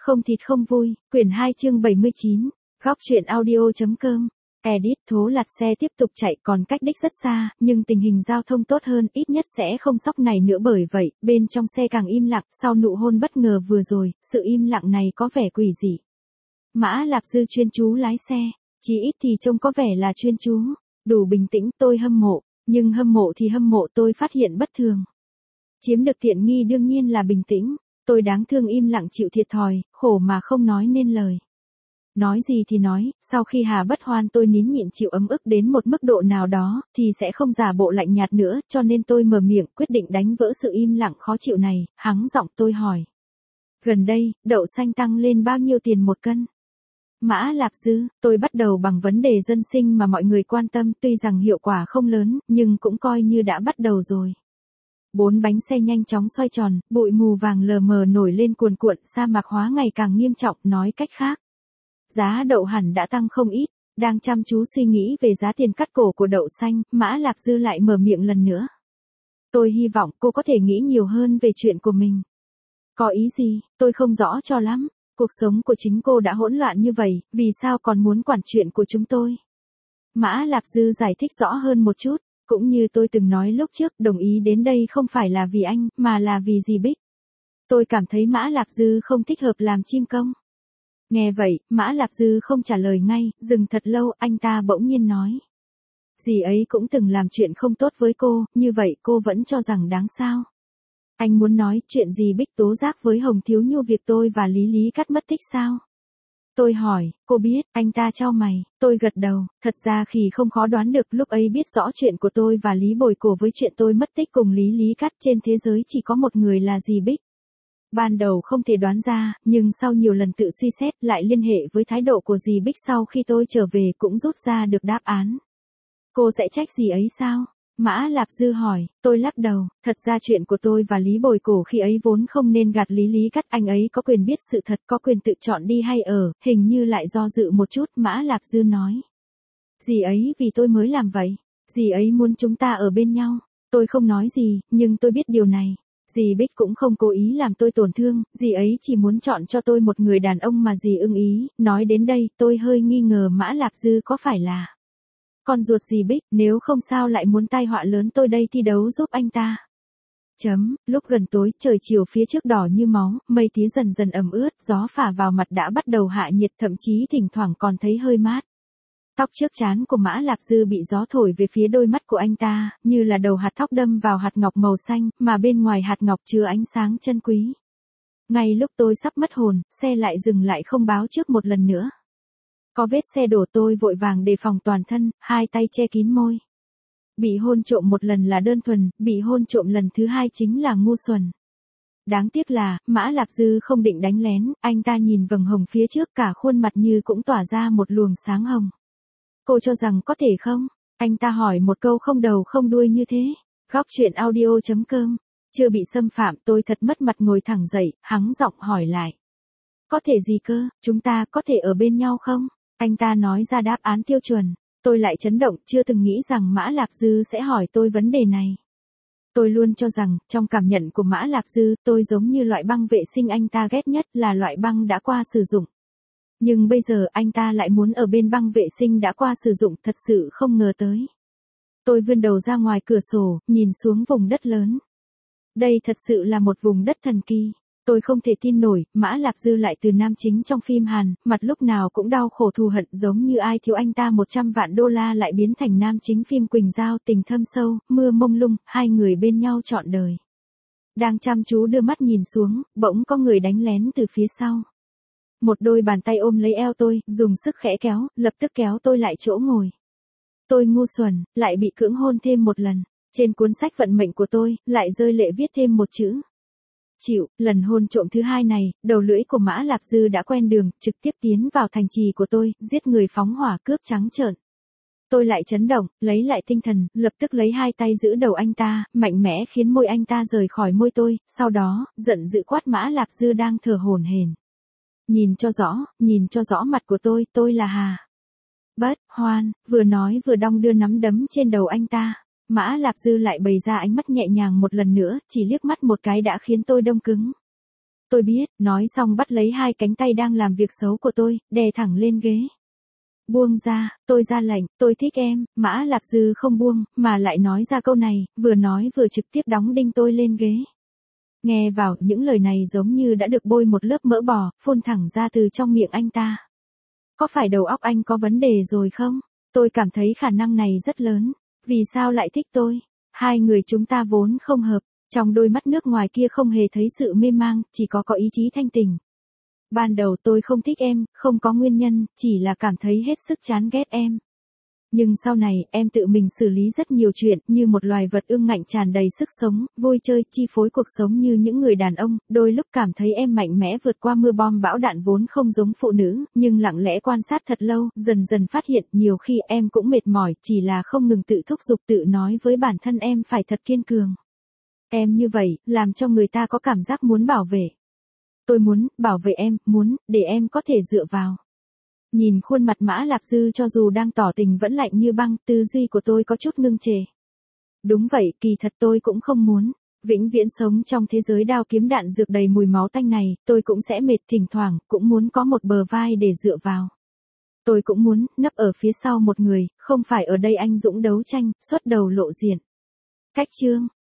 Không thịt không vui, quyển 2 chương 79, góc truyện audio.com. Edit Thố Lạt xe tiếp tục chạy còn cách đích rất xa, nhưng tình hình giao thông tốt hơn, ít nhất sẽ không sóc này nữa, bởi vậy, bên trong xe càng im lặng. Sau nụ hôn bất ngờ vừa rồi, sự im lặng này có vẻ quỷ dị. Mã Lạp Dư chuyên chú lái xe, chí ít thì trông có vẻ là chuyên chú, đủ bình tĩnh. Tôi hâm mộ, nhưng hâm mộ thì hâm mộ, tôi phát hiện bất thường. Chiếm được tiện nghi đương nhiên là bình tĩnh. Tôi đáng thương im lặng chịu thiệt thòi, khổ mà không nói nên lời. Nói gì thì nói, sau khi Hà Bất Hoan tôi nín nhịn chịu ấm ức đến một mức độ nào đó, thì sẽ không giả bộ lạnh nhạt nữa, cho nên tôi mở miệng quyết định đánh vỡ sự im lặng khó chịu này, hắng giọng tôi hỏi. Gần đây, đậu xanh tăng lên bao nhiêu tiền một cân? Mã Lạp Dư, tôi bắt đầu bằng vấn đề dân sinh mà mọi người quan tâm, tuy rằng hiệu quả không lớn, nhưng cũng coi như đã bắt đầu rồi. 4 bánh xe nhanh chóng xoay tròn, bụi mù vàng lờ mờ nổi lên cuồn cuộn, sa mạc hóa ngày càng nghiêm trọng. Nói cách khác, giá đậu hẳn đã tăng không ít. Đang chăm chú suy nghĩ về giá tiền cắt cổ của đậu xanh, Mã Lạp Dư lại mở miệng lần nữa. Tôi hy vọng cô có thể nghĩ nhiều hơn về chuyện của mình. Có ý gì, tôi không rõ cho lắm. Cuộc sống của chính cô đã hỗn loạn như vậy, vì sao còn muốn quản chuyện của chúng tôi? Mã Lạp Dư giải thích rõ hơn một chút. Cũng như tôi từng nói lúc trước, đồng ý đến đây không phải là vì anh, mà là vì dì Bích. Tôi cảm thấy Mã Lạp Dư không thích hợp làm chim công. Nghe vậy, Mã Lạp Dư không trả lời ngay, dừng thật lâu, anh ta bỗng nhiên nói. Dì ấy cũng từng làm chuyện không tốt với cô, như vậy cô vẫn cho rằng đáng sao? Anh muốn nói chuyện dì Bích tố giác với Hồng Thiếu Nhu việc tôi và Lý Lý Cát mất tích sao? Tôi hỏi, cô biết, anh ta chau mày, tôi gật đầu, thật ra khi không khó đoán được, lúc ấy biết rõ chuyện của tôi và Lý Bồi Cổ với chuyện tôi mất tích cùng Lý Lý Cát, trên thế giới chỉ có một người là dì Bích. Ban đầu không thể đoán ra, nhưng sau nhiều lần tự suy xét lại liên hệ với thái độ của dì Bích sau khi tôi trở về cũng rút ra được đáp án. Cô sẽ trách dì ấy sao? Mã Lạp Dư hỏi, tôi lắc đầu, thật ra chuyện của tôi và Lý Bồi Cổ khi ấy vốn không nên gạt Lý Lý Cát, anh ấy có quyền biết sự thật, có quyền tự chọn đi hay ở, hình như lại do dự một chút. Mã Lạp Dư nói. Dì ấy vì tôi mới làm vậy, dì ấy muốn chúng ta ở bên nhau, tôi không nói gì, nhưng tôi biết điều này. Dì Bích cũng không cố ý làm tôi tổn thương, dì ấy chỉ muốn chọn cho tôi một người đàn ông mà dì ưng ý. Nói đến đây, tôi hơi nghi ngờ Mã Lạp Dư có phải là con ruột dì Bích, nếu không sao lại muốn tai họa lớn tôi đây thi đấu giúp anh ta. Lúc gần tối, trời chiều phía trước đỏ như máu, mây tía dần dần ẩm ướt, gió phả vào mặt đã bắt đầu hạ nhiệt, thậm chí thỉnh thoảng còn thấy hơi mát. Tóc trước trán của Mã Lạp Dư bị gió thổi về phía đôi mắt của anh ta, như là đầu hạt thóc đâm vào hạt ngọc màu xanh, mà bên ngoài hạt ngọc chứa ánh sáng chân quý. Ngay lúc tôi sắp mất hồn, xe lại dừng lại không báo trước một lần nữa. Có vết xe đổ, tôi vội vàng đề phòng toàn thân, hai tay che kín môi. Bị hôn trộm một lần là đơn thuần, bị hôn trộm lần thứ hai chính là ngu xuẩn. Đáng tiếc là, Mã Lạp Dư không định đánh lén, anh ta nhìn vầng hồng phía trước, cả khuôn mặt như cũng tỏa ra một luồng sáng hồng. Cô cho rằng có thể không? Anh ta hỏi một câu không đầu không đuôi như thế. Góc truyện audio.com. Chưa bị xâm phạm, tôi thật mất mặt ngồi thẳng dậy, hắng giọng hỏi lại. Có thể gì cơ, chúng ta có thể ở bên nhau không? Anh ta nói ra đáp án tiêu chuẩn. Tôi lại chấn động, chưa từng nghĩ rằng Mã Lạp Dư sẽ hỏi tôi vấn đề này. Tôi luôn cho rằng, trong cảm nhận của Mã Lạp Dư, tôi giống như loại băng vệ sinh anh ta ghét nhất, là loại băng đã qua sử dụng. Nhưng bây giờ anh ta lại muốn ở bên băng vệ sinh đã qua sử dụng, thật sự không ngờ tới. Tôi vươn đầu ra ngoài cửa sổ, nhìn xuống vùng đất lớn. Đây thật sự là một vùng đất thần kỳ. Tôi không thể tin nổi, Mã Lạp Dư lại từ nam chính trong phim Hàn, mặt lúc nào cũng đau khổ thù hận, giống như ai thiếu anh ta 100 vạn đô la lại biến thành nam chính phim Quỳnh Giao, tình thâm sâu, mưa mông lung, hai người bên nhau trọn đời. Đang chăm chú đưa mắt nhìn xuống, bỗng có người đánh lén từ phía sau. Một đôi bàn tay ôm lấy eo tôi, dùng sức khẽ kéo, lập tức kéo tôi lại chỗ ngồi. Tôi ngu xuẩn, lại bị cưỡng hôn thêm một lần. Trên cuốn sách vận mệnh của tôi, lại rơi lệ viết thêm một chữ. Chịu. Lần hôn trộm thứ hai này, đầu lưỡi của Mã Lạp Dư đã quen đường, trực tiếp tiến vào thành trì của tôi, giết người phóng hỏa, cướp trắng trợn. Tôi lại chấn động, lấy lại tinh thần, lập tức lấy hai tay giữ đầu anh ta, mạnh mẽ khiến môi anh ta rời khỏi môi tôi, sau đó, giận dữ quát Mã Lạp Dư đang thở hổn hển. Nhìn cho rõ mặt của tôi là Hà Bất Hoan, vừa nói vừa đong đưa nắm đấm trên đầu anh ta. Mã Lạp Dư lại bày ra ánh mắt nhẹ nhàng một lần nữa, chỉ liếc mắt một cái đã khiến tôi đông cứng. Tôi biết, nói xong bắt lấy hai cánh tay đang làm việc xấu của tôi, đè thẳng lên ghế. Buông ra, tôi ra lệnh, tôi thích em, Mã Lạp Dư không buông, mà lại nói ra câu này, vừa nói vừa trực tiếp đóng đinh tôi lên ghế. Nghe vào, những lời này giống như đã được bôi một lớp mỡ bò, phun thẳng ra từ trong miệng anh ta. Có phải đầu óc anh có vấn đề rồi không? Tôi cảm thấy khả năng này rất lớn. Vì sao lại thích tôi? Hai người chúng ta vốn không hợp. Trong đôi mắt nước ngoài kia không hề thấy sự mê mang, chỉ có ý chí thanh tình. Ban đầu tôi không thích em, không có nguyên nhân, chỉ là cảm thấy hết sức chán ghét em. Nhưng sau này, em tự mình xử lý rất nhiều chuyện, như một loài vật ương ngạnh tràn đầy sức sống, vui chơi, chi phối cuộc sống như những người đàn ông, đôi lúc cảm thấy em mạnh mẽ vượt qua mưa bom bão đạn vốn không giống phụ nữ, nhưng lặng lẽ quan sát thật lâu, dần dần phát hiện nhiều khi em cũng mệt mỏi, chỉ là không ngừng tự thúc giục tự nói với bản thân em phải thật kiên cường. Em như vậy, làm cho người ta có cảm giác muốn bảo vệ. Tôi muốn, bảo vệ em, muốn, để em có thể dựa vào. Nhìn khuôn mặt Mã Lạp Dư cho dù đang tỏ tình vẫn lạnh như băng, tư duy của tôi có chút ngưng trệ. Đúng vậy, kỳ thật tôi cũng không muốn. Vĩnh viễn sống trong thế giới đao kiếm đạn dược đầy mùi máu tanh này, tôi cũng sẽ mệt thỉnh thoảng, cũng muốn có một bờ vai để dựa vào. Tôi cũng muốn, nấp ở phía sau một người, không phải ở đây anh dũng đấu tranh, xuất đầu lộ diện. Cách chương